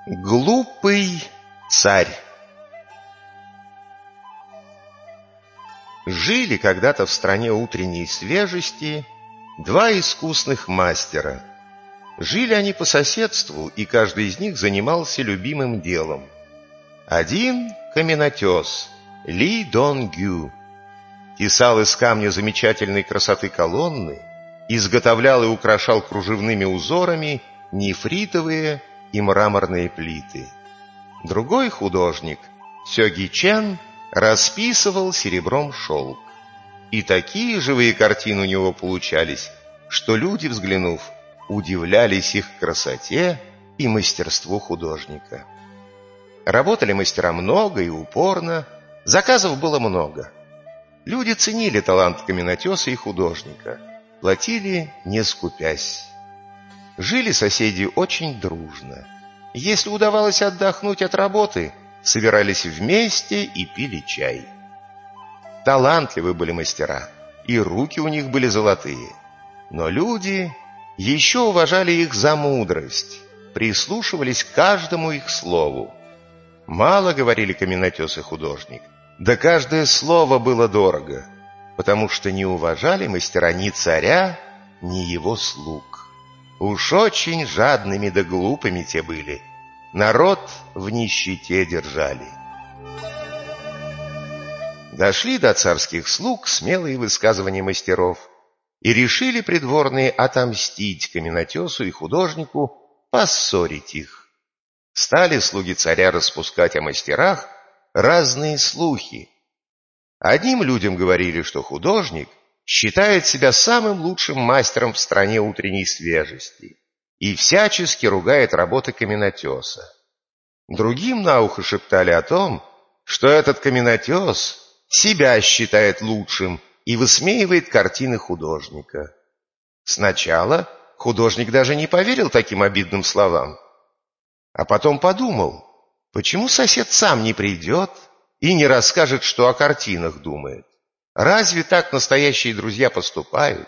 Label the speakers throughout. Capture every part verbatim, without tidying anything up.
Speaker 1: Глупый царь. Жили когда-то в стране утренней свежести два искусных мастера. Жили они по соседству, и каждый из них занимался любимым делом. Один — каменотес, Ли Дон Гю. Тесал из камня замечательной красоты колонны, изготовлял и украшал кружевными узорами нефритовые и мраморные плиты. Другой художник, Сёги Чен, расписывал серебром шелк. И такие живые картины у него получались, что люди, взглянув, удивлялись их красоте и мастерству художника. Работали мастера много и упорно, заказов было много. Люди ценили талант каменотеса и художника, платили не скупясь. Жили соседи очень дружно. Если удавалось отдохнуть от работы, собирались вместе и пили чай. Талантливы были мастера, и руки у них были золотые. Но люди еще уважали их за мудрость, прислушивались к каждому их слову. Мало говорили каменотес и художник, да каждое слово было дорого, потому что не уважали мастера ни царя, ни его слуг. Уж очень жадными да глупыми те были, народ в нищете держали. Дошли до царских слуг смелые высказывания мастеров, и решили придворные отомстить каменотесу и художнику, поссорить их. Стали слуги царя распускать о мастерах разные слухи. Одним людям говорили, что художник считает себя самым лучшим мастером в стране утренней свежести и всячески ругает работы каменотеса. Другим на ухо шептали о том, что этот каменотес себя считает лучшим и высмеивает картины художника. Сначала художник даже не поверил таким обидным словам, а потом подумал, почему сосед сам не придет и не расскажет, что о картинах думает. Разве так настоящие друзья поступают?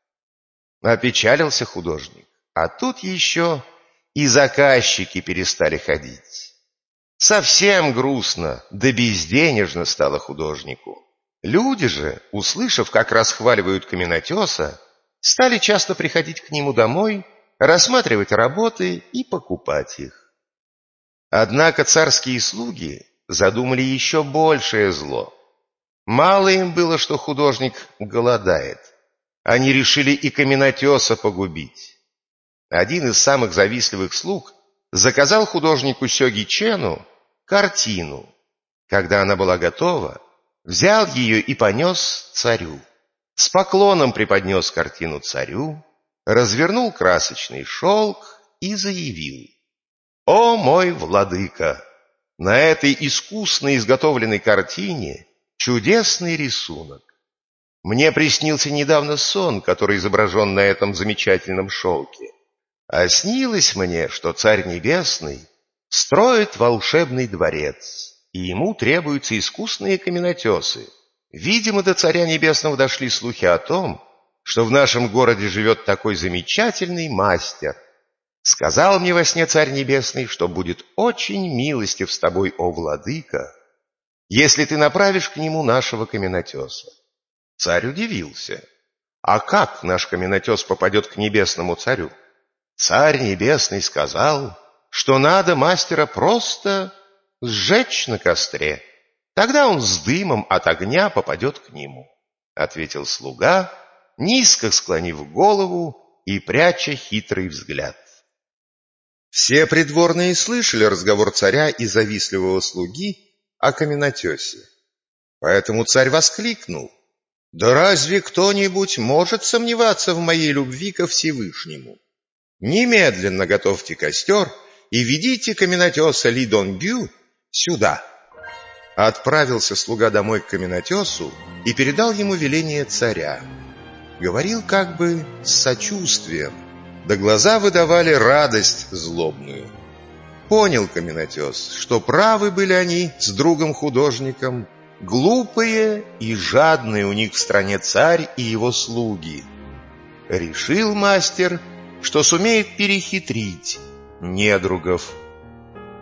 Speaker 1: Опечалился художник, а тут еще и заказчики перестали ходить. Совсем грустно, да безденежно стало художнику. Люди же, услышав, как расхваливают каменотеса, стали часто приходить к нему домой, рассматривать работы и покупать их. Однако царские слуги задумали еще большее зло. Мало им было, что художник голодает. Они решили и каменотеса погубить. Один из самых завистливых слуг заказал художнику Сёги Чену картину. Когда она была готова, взял ее и понес царю. С поклоном преподнес картину царю, развернул красочный шелк и заявил: «О мой владыка! На этой искусно изготовленной картине чудесный рисунок. Мне приснился недавно сон, который изображен на этом замечательном шелке. А снилось мне, что Царь Небесный строит волшебный дворец, и ему требуются искусные каменотесы. Видимо, до Царя Небесного дошли слухи о том, что в нашем городе живет такой замечательный мастер. Сказал мне во сне Царь Небесный, что будет очень милостив с тобой, о владыка, если ты направишь к нему нашего каменотеса». Царь удивился. А как наш каменотес попадет к небесному царю? Царь Небесный сказал, что надо мастера просто сжечь на костре. Тогда он с дымом от огня попадет к нему, — ответил слуга, низко склонив голову и пряча хитрый взгляд. Все придворные слышали разговор царя и завистливого слуги о каменотесе. Поэтому царь воскликнул: «Да разве кто-нибудь может сомневаться в моей любви ко Всевышнему? Немедленно готовьте костер и ведите каменотеса Ли Дон Гю сюда». Отправился слуга домой к каменотесу и передал ему веление царя. Говорил как бы с сочувствием, да глаза выдавали радость злобную. Понял каменотес, что правы были они с другом-художником, глупые и жадные у них в стране царь и его слуги. Решил мастер, что сумеет перехитрить недругов.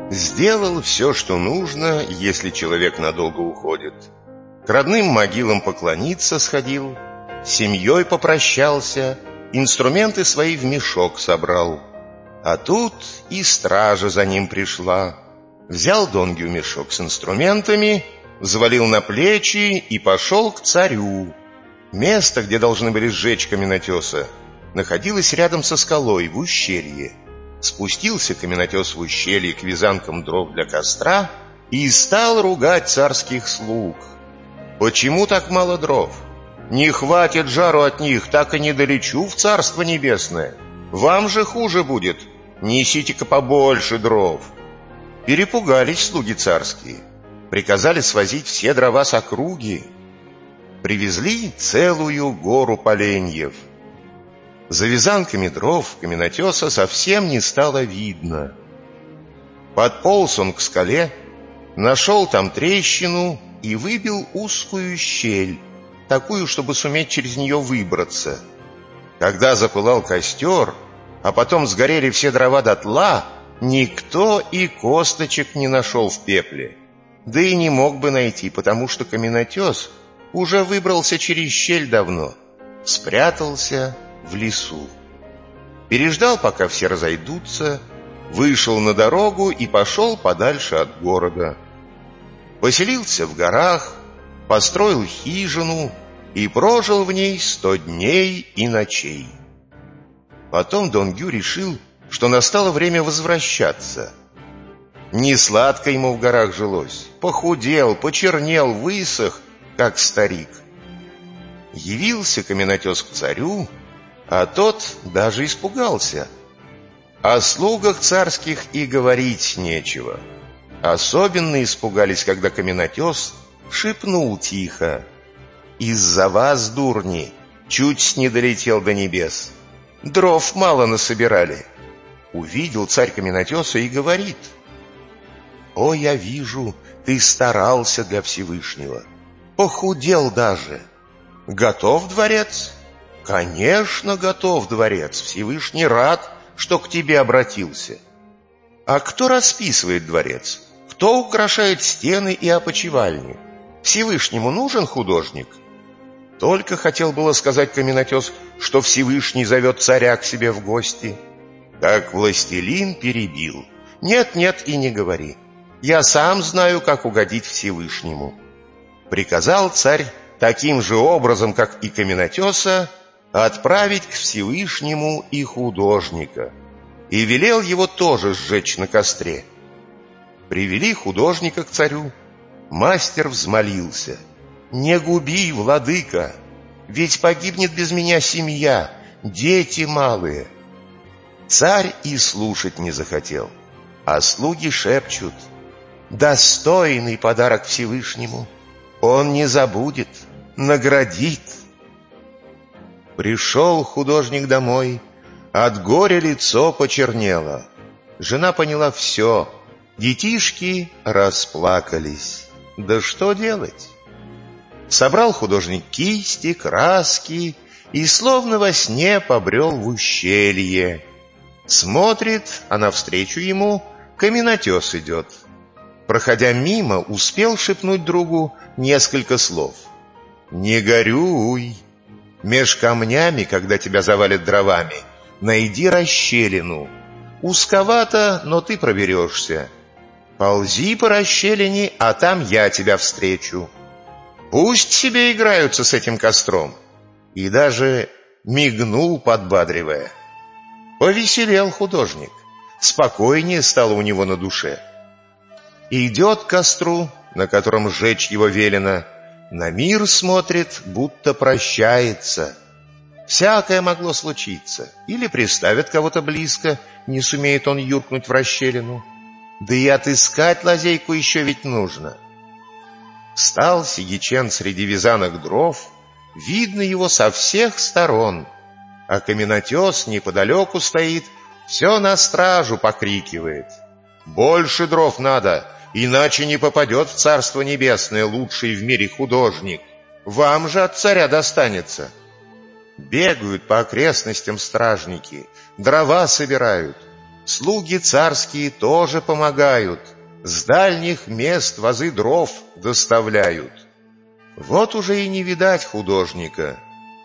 Speaker 1: Сделал все, что нужно, если человек надолго уходит. К родным могилам поклониться сходил, с семьей попрощался, инструменты свои в мешок собрал. А тут и стража за ним пришла. Взял Донгью мешок с инструментами, взвалил на плечи и пошел к царю. Место, где должны были сжечь каменотеса, находилось рядом со скалой в ущелье. Спустился каменотес в ущелье к вязанкам дров для костра и стал ругать царских слуг. «Почему так мало дров? Не хватит жару от них, так и не долечу в Царство Небесное. Вам же хуже будет, несите-ка побольше дров». Перепугались слуги царские, приказали свозить все дрова с округи. Привезли целую гору поленьев. За вязанками дров каменотеса совсем не стало видно. Подполз он к скале, нашел там трещину и выбил узкую щель, такую, чтобы суметь через нее выбраться. Когда запылал костер, а потом сгорели все дрова дотла, никто и косточек не нашел в пепле. Да и не мог бы найти, потому что каменотес уже выбрался через щель давно, спрятался в лесу. Переждал, пока все разойдутся, вышел на дорогу и пошел подальше от города. Поселился в горах, построил хижину и прожил в ней сто дней и ночей. Потом Донгю решил, что настало время возвращаться. Не сладко ему в горах жилось, похудел, почернел, высох, как старик. Явился каменотес к царю, а тот даже испугался. О слугах царских и говорить нечего. Особенно испугались, когда каменотес шепнул тихо: «Из-за вас, дурни, чуть не долетел до небес. Дров мало насобирали». Увидел царь каменотеса и говорит: «О, я вижу, ты старался для Всевышнего, похудел даже. Готов дворец?» «Конечно, готов дворец. Всевышний рад, что к тебе обратился». «А кто расписывает дворец? Кто украшает стены и опочивальни? Всевышнему нужен художник?» Только хотел было сказать каменотес, что Всевышний зовет царя к себе в гости, как властелин перебил: «Нет, нет, и не говори. Я сам знаю, как угодить Всевышнему». Приказал царь таким же образом, как и каменотеса, отправить к Всевышнему и художника, и велел его тоже сжечь на костре. Привели художника к царю. Мастер взмолился: «Не губи, владыка, ведь погибнет без меня семья, дети малые». Царь и слушать не захотел, а слуги шепчут: «Достойный подарок Всевышнему, он не забудет, наградит». Пришел художник домой, от горя лицо почернело. Жена поняла все, детишки расплакались. Да что делать? Собрал художник кисти, краски и словно во сне побрел в ущелье. Смотрит, а навстречу ему каменотес идет. Проходя мимо, успел шепнуть другу несколько слов: «Не горюй. Меж камнями, когда тебя завалят дровами, найди расщелину. Узковато, но ты проберешься. Ползи по расщелине, а там я тебя встречу. Пусть себе играются с этим костром». И даже мигнул, подбадривая. Повеселел художник, спокойнее стало у него на душе. Идет к костру, на котором сжечь его велено, на мир смотрит, будто прощается. Всякое могло случиться. Или приставят кого-то близко, не сумеет он юркнуть в расщелину. Да и отыскать лазейку еще ведь нужно. Стал Сигичен среди вязанок дров, видно его со всех сторон, а каменотес неподалеку стоит, все на стражу покрикивает: «Больше дров надо, иначе не попадет в Царство Небесное лучший в мире художник. Вам же от царя достанется». Бегают по окрестностям стражники, дрова собирают. Слуги царские тоже помогают, с дальних мест возы дров доставляют. Вот уже и не видать художника.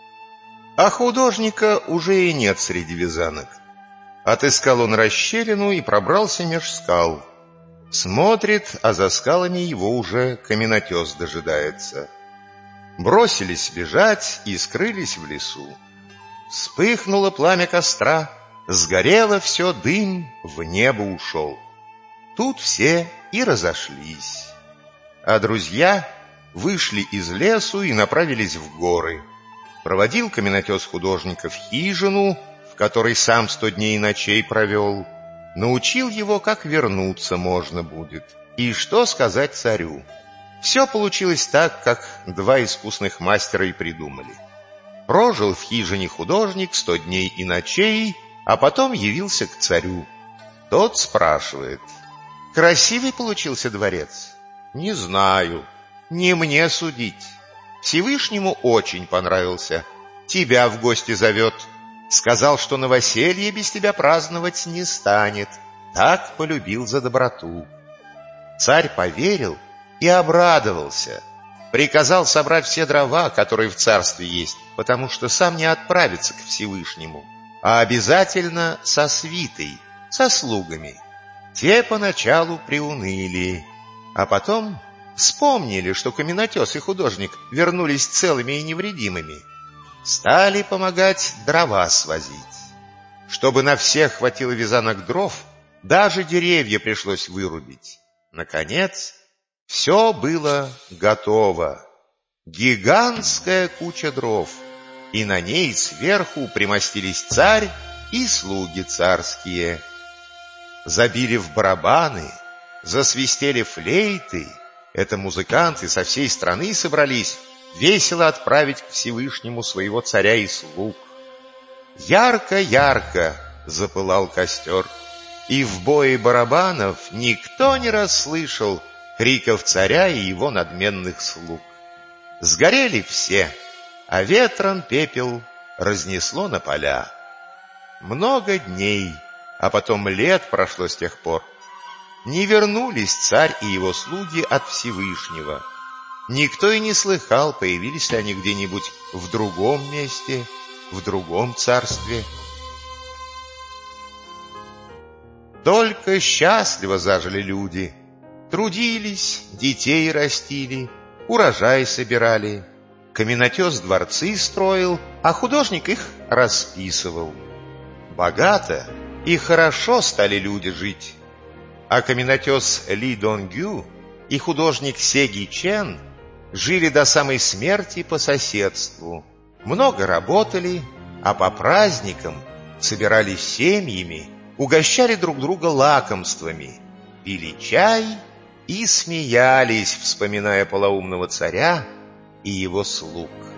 Speaker 1: А художника уже и нет среди вязанок. Отыскал он расщелину и пробрался меж скал. Смотрит, а за скалами его уже каменотес дожидается. Бросились бежать и скрылись в лесу. Вспыхнуло пламя костра, сгорело все, дым в небо ушел. Тут все и разошлись. А друзья вышли из лесу и направились в горы. Проводил каменотес художника в хижину, в которой сам сто дней и ночей провел. Научил его, как вернуться можно будет, и что сказать царю. Все получилось так, как два искусных мастера и придумали. Прожил в хижине художник сто дней и ночей, а потом явился к царю. Тот спрашивает: «Красивый получился дворец?» «Не знаю, не мне судить. Всевышнему очень понравился. Тебя в гости зовет. Сказал, что новоселье без тебя праздновать не станет. Так полюбил за доброту». Царь поверил и обрадовался. Приказал собрать все дрова, которые в царстве есть, потому что сам не отправится к Всевышнему, а обязательно со свитой, со слугами. Те поначалу приуныли, а потом вспомнили, что каменотес и художник вернулись целыми и невредимыми. Стали помогать дрова свозить. Чтобы на всех хватило вязанок дров, даже деревья пришлось вырубить. Наконец, все было готово. Гигантская куча дров, и на ней сверху примостились царь и слуги царские. Забили в барабаны, засвистели флейты. Это музыканты со всей страны собрались весело отправить к Всевышнему своего царя и слуг. Ярко-ярко запылал костер, и в бое барабанов никто не расслышал криков царя и его надменных слуг. Сгорели все, а ветром пепел разнесло на поля. Много дней, а потом лет прошло с тех пор. Не вернулись царь и его слуги от Всевышнего. Никто и не слыхал, появились ли они где-нибудь в другом месте, в другом царстве. Только счастливо зажили люди. Трудились, детей растили, урожай собирали. Каменотес дворцы строил, а художник их расписывал. Богато и хорошо стали люди жить. А каменотес Ли Донгю и художник Сеги Чен жили до самой смерти по соседству. Много работали, а по праздникам собирались семьями, угощали друг друга лакомствами, пили чай и смеялись, вспоминая полоумного царя и его слуг.